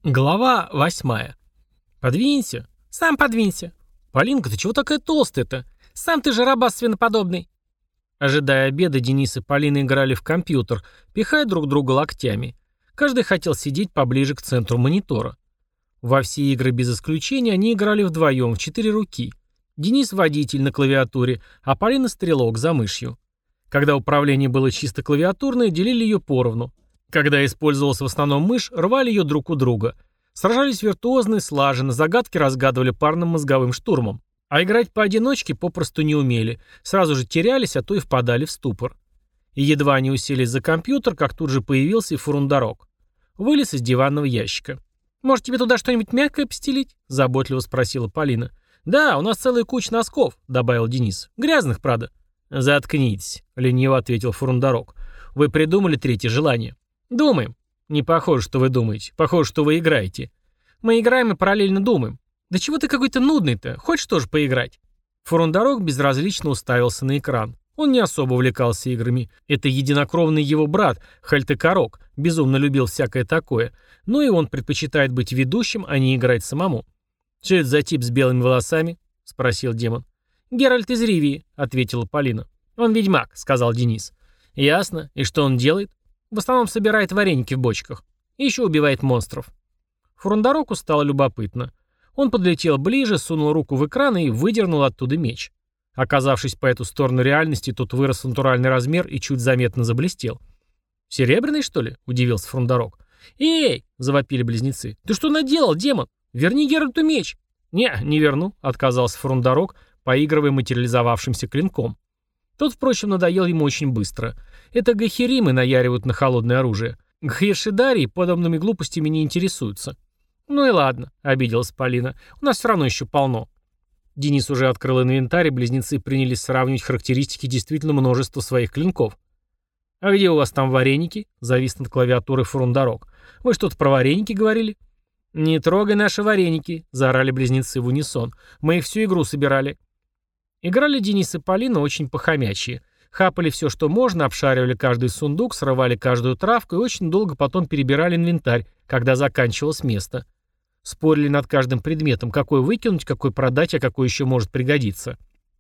Глава 8. «Подвинься. Сам подвинься. Полинка, ты чего такая толстая-то? Сам ты же рабас свиноподобный». Ожидая обеда, Денис и Полина играли в компьютер, пихая друг друга локтями. Каждый хотел сидеть поближе к центру монитора. Во все игры без исключения они играли вдвоем, в 4 руки. Денис водитель на клавиатуре, а Полина стрелок за мышью. Когда управление было чисто клавиатурное, делили ее поровну. Когда использовалась в основном мышь, рвали ее друг у друга. Сражались виртуозно и слаженно, загадки разгадывали парным мозговым штурмом. А играть поодиночке попросту не умели. Сразу же терялись, а то и впадали в ступор. И едва они уселись за компьютер, как тут же появился и Фурундарок. Вылез из диванного ящика. «Может, тебе туда что-нибудь мягкое постелить?» – заботливо спросила Полина. «Да, у нас целая куча носков», – добавил Денис. «Грязных, правда». «Заткнитесь», – лениво ответил Фурундарок. «Вы придумали третье желание?» «Думаем». «Не похоже, что вы думаете. Похоже, что вы играете». «Мы играем и параллельно думаем». «Да чего ты какой-то нудный-то? Хочешь тоже поиграть?» Фурундарок безразлично уставился на экран. Он не особо увлекался играми. Это единокровный его брат, Хальтекорок, безумно любил всякое такое. Но и он предпочитает быть ведущим, а не играть самому. «Что это за тип с белыми волосами?» — спросил демон. «Геральт из Ривии», — ответила Полина. «Он ведьмак», — сказал Денис. «Ясно. И что он делает?» «В основном собирает вареники в бочках. И еще убивает монстров». Фурундароку стало любопытно. Он подлетел ближе, сунул руку в экран и выдернул оттуда меч. Оказавшись по эту сторону реальности, тот вырос в натуральный размер и чуть заметно заблестел. «Серебряный, что ли?» — удивился Фурундарок. «Эй!» — завопили близнецы. «Ты что наделал, демон? Верни Геральту меч!» Не верну», — отказался Фурундарок, поигрывая материализовавшимся клинком. Тот, впрочем, надоел ему очень быстро. Это гахеримы наяривают на холодное оружие. Гхиршидарии подобными глупостями не интересуются. «Ну и ладно», — обиделась Полина. «У нас все равно еще полно». Денис уже открыл инвентарь, и близнецы принялись сравнивать характеристики действительно множества своих клинков. «А где у вас там вареники?» — завис над клавиатурой Фурундарок. «Вы что-то про вареники говорили?» «Не трогай наши вареники», — заорали близнецы в унисон. «Мы их всю игру собирали». Играли Денис и Полина очень похомячие. Хапали все, что можно, обшаривали каждый сундук, срывали каждую травку и очень долго потом перебирали инвентарь, когда заканчивалось место. Спорили над каждым предметом, какой выкинуть, какой продать, а какой еще может пригодиться.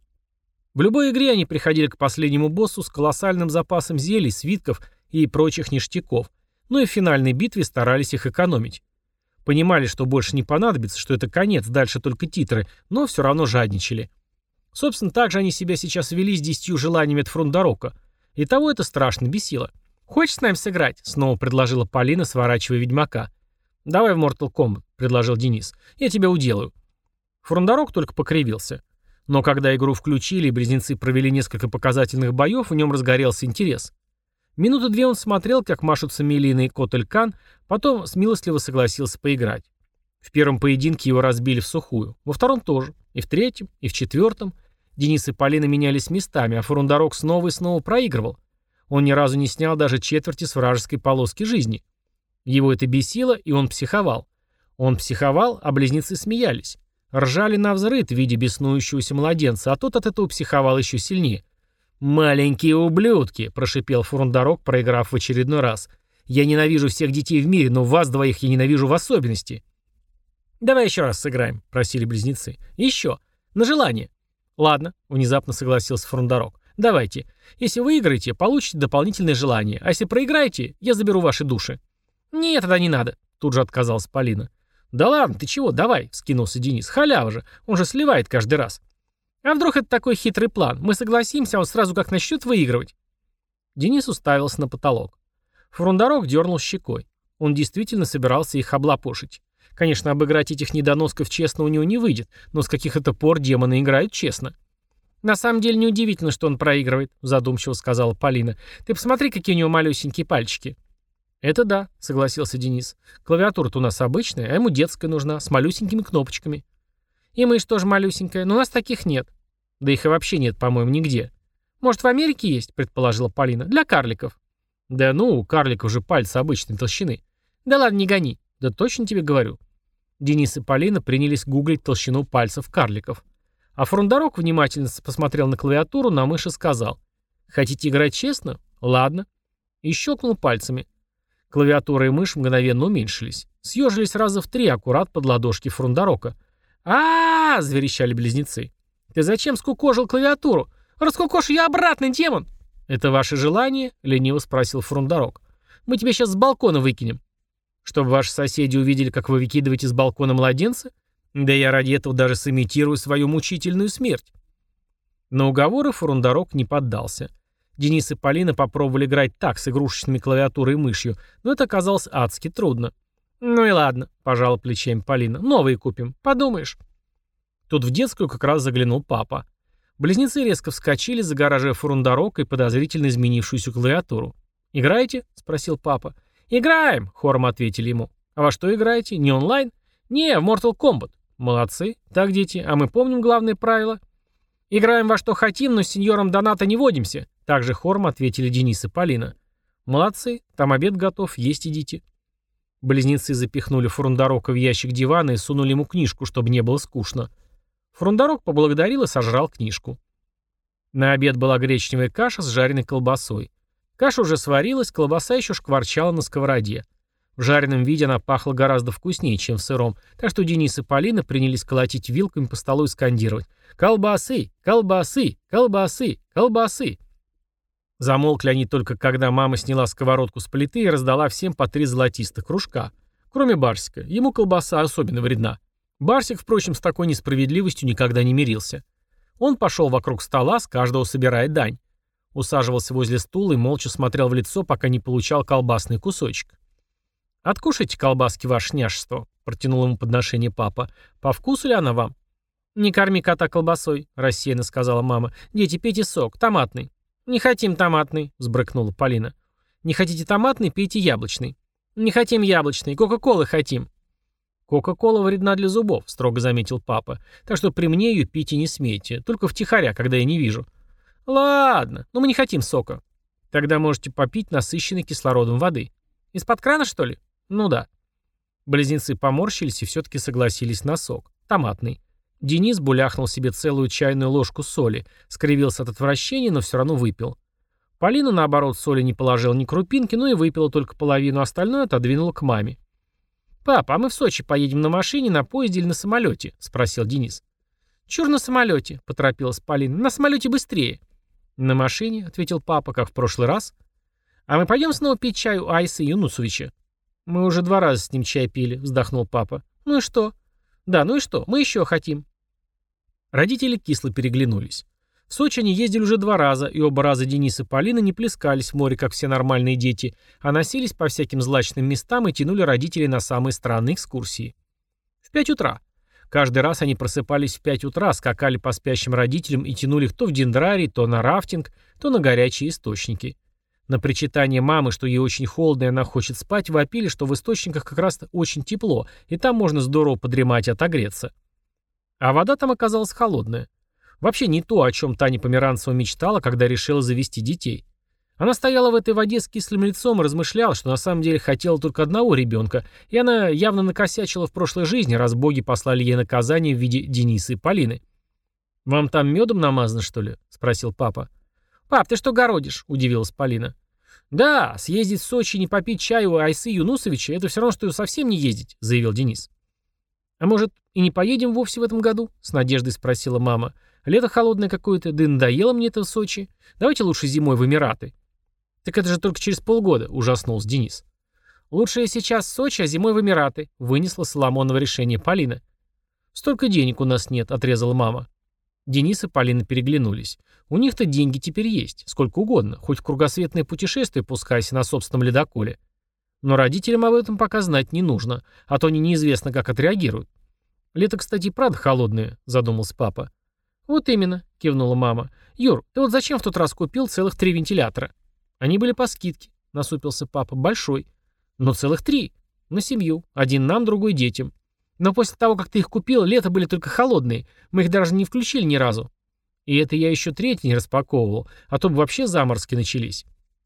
В любой игре они приходили к последнему боссу с колоссальным запасом зелий, свитков и прочих ништяков, но и в финальной битве старались их экономить. Понимали, что больше не понадобится, что это конец, дальше только титры, но все равно жадничали. Собственно, так же они себя сейчас вели с 10 желаниями от Фурундарока. И того это страшно бесило. «Хочешь с нами сыграть?» — снова предложила Полина, сворачивая ведьмака. «Давай в Mortal Kombat», — предложил Денис. «Я тебя уделаю». Фурундарок только покривился. Но когда игру включили и близнецы провели несколько показательных боев, в нем разгорелся интерес. Минуты 2 он смотрел, как машутся Мелина и Котелькан, потом смилостливо согласился поиграть. В первом поединке его разбили в сухую, во втором тоже, и в третьем, и в четвертом. Денис и Полина менялись местами, а Фурундарок снова и снова проигрывал. Он ни разу не снял даже четверти с вражеской полоски жизни. Его это бесило, и он психовал. Он психовал, а близнецы смеялись. Ржали навзрыд в виде беснующегося младенца, а тот от этого психовал еще сильнее. «Маленькие ублюдки!» – прошипел Фурундарок, проиграв в очередной раз. «Я ненавижу всех детей в мире, но вас двоих я ненавижу в особенности». «Давай еще раз сыграем», — просили близнецы. «Еще. На желание». «Ладно», — внезапно согласился Фурундарок. «Давайте. Если выиграете, получите дополнительное желание. А если проиграете, я заберу ваши души». «Нет, тогда не надо», — тут же отказалась Полина. «Да ладно, ты чего, давай», — вскинулся Денис. «Халява же, он же сливает каждый раз». «А вдруг это такой хитрый план? Мы согласимся, а он сразу как начнет выигрывать». Денис уставился на потолок. Фурундарок дернул щекой. Он действительно собирался их облапошить. Конечно, обыграть этих недоносков честно у него не выйдет, но с каких это пор демоны играют честно. «На самом деле неудивительно, что он проигрывает», — задумчиво сказала Полина. «Ты посмотри, какие у него малюсенькие пальчики». «Это да», — согласился Денис. «Клавиатура-то у нас обычная, а ему детская нужна, с малюсенькими кнопочками». «И мышь тоже малюсенькая, но у нас таких нет». «Да их и вообще нет, по-моему, нигде». «Может, в Америке есть?» — предположила Полина. «Для карликов». «Да ну, у карликов же пальцы обычной толщины». «Да ладно, не гони». «Да точно тебе говорю». Денис и Полина принялись гуглить толщину пальцев карликов. А Фурундарок внимательно посмотрел на клавиатуру, на мышь и сказал: «Хотите играть честно? Ладно». И щелкнул пальцами. Клавиатура и мышь мгновенно уменьшились. Съежились раза в 3 аккурат под ладошки Фрундарока. Заверещали близнецы. «Ты зачем скукожил клавиатуру? Раскукошь ее обратно, демон!» «Это ваше желание?» — лениво спросил Фрундарок. «Мы тебя сейчас с балкона выкинем». «Чтобы ваши соседи увидели, как вы выкидываете с балкона младенца? Да я ради этого даже сымитирую свою мучительную смерть». На уговоры Фрундарок не поддался. Денис и Полина попробовали играть так, с игрушечными клавиатурой и мышью, но это оказалось адски трудно. «Ну и ладно», — пожала плечами Полина, — «новые купим, подумаешь». Тут в детскую как раз заглянул папа. Близнецы резко вскочили, загораживая Фрундарока и подозрительно изменившуюся клавиатуру. «Играете?» — спросил папа. «Играем!» — хором ответили ему. «А во что играете? Не онлайн?» «Не, в Mortal Kombat». «Молодцы. Так, дети, а мы помним главное правило?» «Играем во что хотим, но с сеньором Доната не водимся», — также хором ответили Денис и Полина. «Молодцы. Там обед готов, есть идите». Близнецы запихнули Фрундарока в ящик дивана и сунули ему книжку, чтобы не было скучно. Фрундарок поблагодарил и сожрал книжку. На обед была гречневая каша с жареной колбасой. Каша уже сварилась, колбаса еще шкварчала на сковороде. В жареном виде она пахла гораздо вкуснее, чем в сыром, так что Денис и Полина принялись колотить вилками по столу и скандировать: «Колбасы! Колбасы! Колбасы! Колбасы!». Замолкли они только когда мама сняла сковородку с плиты и раздала всем по 3 золотистых кружка. Кроме Барсика, ему колбаса особенно вредна. Барсик, впрочем, с такой несправедливостью никогда не мирился. Он пошел вокруг стола, с каждого собирая дань. Усаживался возле стула и молча смотрел в лицо, пока не получал колбасный кусочек. «Откушайте колбаски, ваше няшество», — протянул ему подношение папа. «По вкусу ли она вам?» «Не корми кота колбасой», — рассеянно сказала мама. «Дети, пейте сок, томатный». «Не хотим томатный», — взбрыкнула Полина. «Не хотите томатный, пейте яблочный». «Не хотим яблочный, кока-колы хотим». «Кока-кола вредна для зубов», — строго заметил папа. «Так что при мне ее пить и не смейте, только втихаря, когда я не вижу». «Ладно, но мы не хотим сока». «Тогда можете попить насыщенной кислородом воды». «Из-под крана, что ли?» «Ну да». Близнецы поморщились и все-таки согласились на сок. Томатный. Денис буляхнул себе целую чайную ложку соли, скривился от отвращения, но все равно выпил. Полина, наоборот, соли не положила ни крупинки, но и выпила только половину, остальное отодвинула к маме. «Папа, а мы в Сочи поедем на машине, на поезде или на самолете?» — спросил Денис. «Чур на самолете», — поторопилась Полина. «На самолете быстрее». «На машине», — ответил папа, как в прошлый раз. «А мы пойдем снова пить чай у Айсы Юнусовича?» «Мы уже 2 раза с ним чай пили», — вздохнул папа. «Ну и что?» «Да, ну и что? Мы еще хотим». Родители кисло переглянулись. В Сочи они ездили уже 2 раза, и оба раза Денис и Полина не плескались в море, как все нормальные дети, а носились по всяким злачным местам и тянули родителей на самые странные экскурсии. В 5 утра. Каждый раз они просыпались в 5 утра, скакали по спящим родителям и тянули их то в дендрарий, то на рафтинг, то на горячие источники. На причитание мамы, что ей очень холодно и она хочет спать, вопили, что в источниках как раз очень тепло, и там можно здорово подремать и отогреться. А вода там оказалась холодная. Вообще не то, о чем Таня Померанцева мечтала, когда решила завести детей. Она стояла в этой воде с кислым лицом и размышляла, что на самом деле хотела только одного ребенка, и она явно накосячила в прошлой жизни, раз боги послали ей наказание в виде Дениса и Полины. «Вам там медом намазано, что ли?» — спросил папа. «Пап, ты что городишь?» — удивилась Полина. «Да, съездить в Сочи и не попить чаю у Айсы Юнусовича — это все равно, что совсем не ездить», — заявил Денис. «А может, и не поедем вовсе в этом году?» — с надеждой спросила мама. «Лето холодное какое-то, да и надоело мне это в Сочи. Давайте лучше зимой в Эмираты». «Так это же только через полгода», — ужаснулся Денис. «Лучше сейчас в Сочи, а зимой в Эмираты», — вынесла Соломонова решение Полина. «Столько денег у нас нет», — отрезала мама. Денис и Полина переглянулись. У них-то деньги теперь есть, сколько угодно, хоть в кругосветное путешествие пускайся на собственном ледоколе. Но родителям об этом пока знать не нужно, а то они неизвестно, как отреагируют. «Лето, кстати, правда холодное», — задумался папа. «Вот именно», — кивнула мама. «Юр, ты вот зачем в тот раз купил целых 3 вентилятора?» «Они были по скидке», — насупился папа. «Большой». «Но целых 3. На семью. Один нам, другой детям. Но после того, как ты их купил, лето были только холодные. Мы их даже не включили ни разу. И это я еще 3 не распаковывал, а то бы вообще заморозки начались».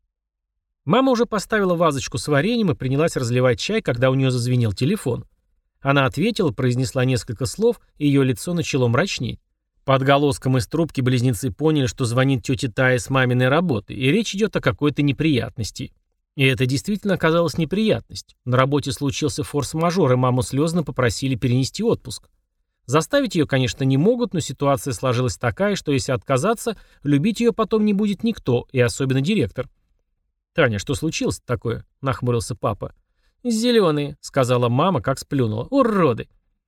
Мама уже поставила вазочку с вареньем и принялась разливать чай, когда у нее зазвенел телефон. Она ответила, произнесла несколько слов, и ее лицо начало мрачнеть. По отголоскам из трубки близнецы поняли, что звонит тетя Тая с маминой работы, и речь идет о какой-то неприятности. И это действительно оказалась неприятность. На работе случился форс-мажор, и маму слезно попросили перенести отпуск. Заставить ее, конечно, не могут, но ситуация сложилась такая, что если отказаться, любить ее потом не будет никто, и особенно директор. «Таня, что случилось такое?» — нахмурился папа. «Зеленые», — сказала мама, как сплюнула. «Уроды!»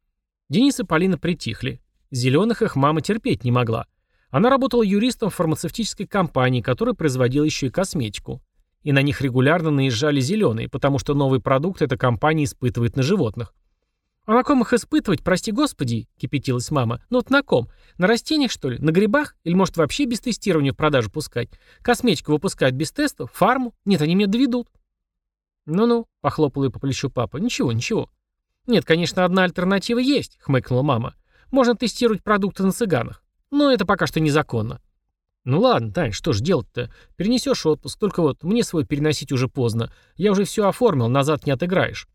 Денис и Полина притихли. Зеленых их мама терпеть не могла. Она работала юристом в фармацевтической компании, которая производила еще и косметику. И на них регулярно наезжали зеленые, потому что новый продукт эта компания испытывает на животных. «А на ком их испытывать, прости господи?» — кипятилась мама. «Ну вот на ком? На растениях, что ли? На грибах? Или, может, вообще без тестирования в продажу пускать? Косметику выпускают без тестов? Фарму? Нет, они меня доведут». «Ну-ну», — похлопал ее по плечу папа. «Ничего, ничего». «Нет, конечно, одна альтернатива есть», — хмыкнула мама. «Можно тестировать продукты на цыганах. Но это пока что незаконно». «Ну ладно, Тань, что ж делать-то? Перенесешь отпуск, только вот мне свой переносить уже поздно. Я уже все оформил, назад не отыграешь».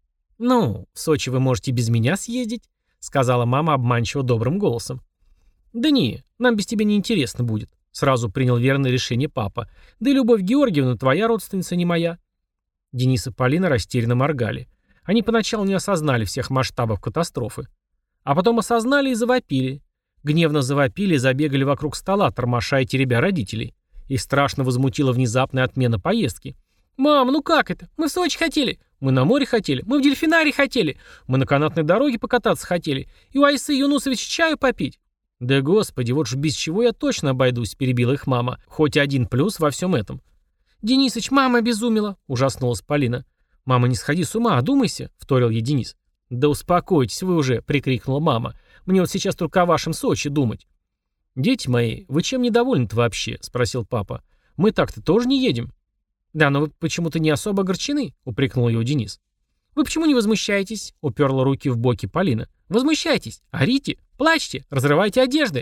«Ну, в Сочи вы можете без меня съездить», — сказала мама обманчиво добрым голосом. «Да не, нам без тебя не интересно будет», — сразу принял верное решение папа. «Да и Любовь Георгиевна твоя родственница, не моя». Денис и Полина растерянно моргали. Они поначалу не осознали всех масштабов катастрофы. А потом осознали и завопили. Гневно завопили и забегали вокруг стола, тормоша и теребя родителей. Их страшно возмутила внезапная отмена поездки. «Мам, ну как это? Мы в Сочи хотели. Мы на море хотели. Мы в дельфинарии хотели. Мы на канатной дороге покататься хотели. И у Айсы Юнусовича чаю попить». «Да господи, вот ж без чего я точно обойдусь», — перебила их мама. «Хоть один плюс во всем этом». «Денисыч, мама обезумела», — ужаснулась Полина. «Мама, не сходи с ума, одумайся», — вторил ей Денис. «Да успокойтесь вы уже», — прикрикнула мама. «Мне вот сейчас только о вашем Сочи думать». «Дети мои, вы чем недовольны-то вообще?» — спросил папа. «Мы так-то тоже не едем». «Да, но вы почему-то не особо огорчены», — упрекнул его Денис. «Вы почему не возмущаетесь?» — уперла руки в боки Полина. «Возмущайтесь, орите, плачьте, разрывайте одежды».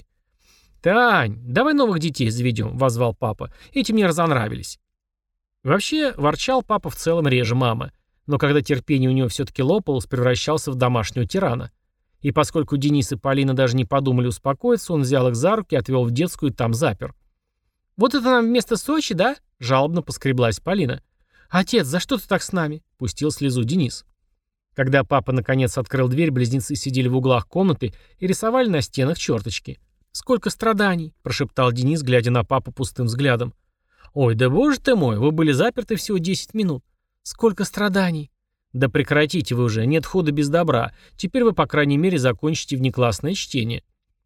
«Тань, давай новых детей заведем», — воззвал папа. «Эти мне разонравились». Вообще, ворчал папа в целом реже мама. Но когда терпение у него все-таки лопалось, превращался в домашнего тирана. И поскольку Денис и Полина даже не подумали успокоиться, он взял их за руки, отвел в детскую и там запер. «Вот это нам вместо Сочи, да?» — жалобно поскреблась Полина. «Отец, за что ты так с нами?» — пустил слезу Денис. Когда папа наконец открыл дверь, близнецы сидели в углах комнаты и рисовали на стенах черточки. «Сколько страданий!» — прошептал Денис, глядя на папу пустым взглядом. «Ой, да боже ты мой, вы были заперты всего 10 минут. Сколько страданий!» «Да прекратите вы уже, нет худа без добра. Теперь вы, по крайней мере, закончите внеклассное чтение».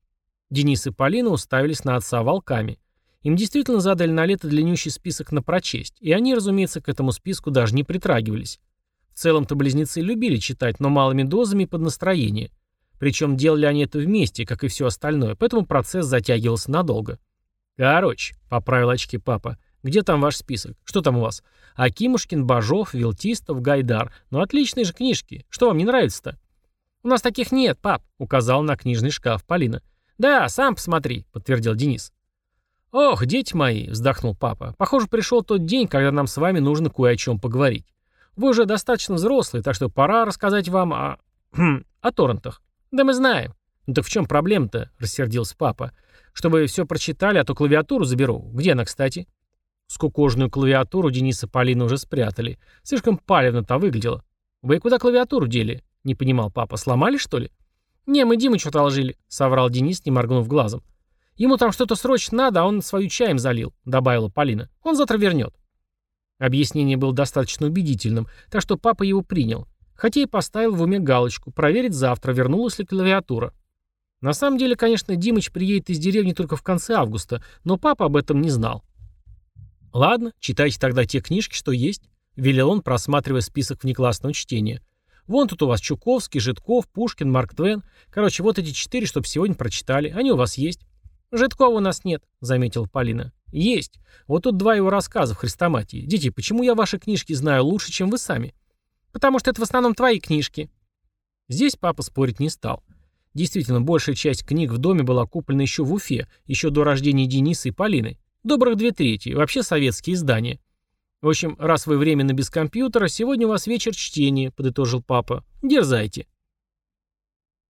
Денис и Полина уставились на отца волками. Им действительно задали на лето длиннющий список на прочесть, и они, разумеется, к этому списку даже не притрагивались. В целом-то близнецы любили читать, но малыми дозами и под настроение. Причем делали они это вместе, как и все остальное, поэтому процесс затягивался надолго. «Короче», — поправил очки папа, — «где там ваш список? Что там у вас? Акимушкин, Бажов, Вилтистов, Гайдар. Ну отличные же книжки. Что вам не нравится-то?» «У нас таких нет, пап», — указал на книжный шкаф Полина. «Да, сам посмотри», — подтвердил Денис. «Ох, дети мои», — вздохнул папа, — «похоже, пришел тот день, когда нам с вами нужно кое о чем поговорить. Вы уже достаточно взрослые, так что пора рассказать вам о торрентах». «Да мы знаем». «Ну так в чем проблема-то?» — рассердился папа. «Чтобы все прочитали, а то клавиатуру заберу. Где она, кстати?» Скукоженную клавиатуру Денис и Полина уже спрятали. Слишком палевно-то выглядела. «Вы куда клавиатуру дели?» — не понимал папа. «Сломали, что ли?» «Не, мы Димычу одолжили», — соврал Денис, не моргнув глазом. «Ему там что-то срочно надо, а он свою чаем залил», — добавила Полина. «Он завтра вернет». Объяснение было достаточно убедительным, так что папа его принял. Хотя и поставил в уме галочку «проверить завтра, вернулась ли клавиатура». На самом деле, конечно, Димыч приедет из деревни только в конце августа, но папа об этом не знал. «Ладно, читайте тогда те книжки, что есть», — велел он, просматривая список внеклассного чтения. «Вон тут у вас Чуковский, Житков, Пушкин, Марк Твен. Короче, вот эти 4, чтоб сегодня прочитали. Они у вас есть». «Житкова у нас нет», — заметила Полина. «Есть. Вот тут 2 его рассказа в Хрестоматии. Дети, почему я ваши книжки знаю лучше, чем вы сами?» «Потому что это в основном твои книжки». Здесь папа спорить не стал. Действительно, большая часть книг в доме была куплена еще в Уфе, еще до рождения Дениса и Полины. Добрых 2/3, вообще советские издания. «В общем, раз вы временно без компьютера, сегодня у вас вечер чтения», — подытожил папа. «Дерзайте».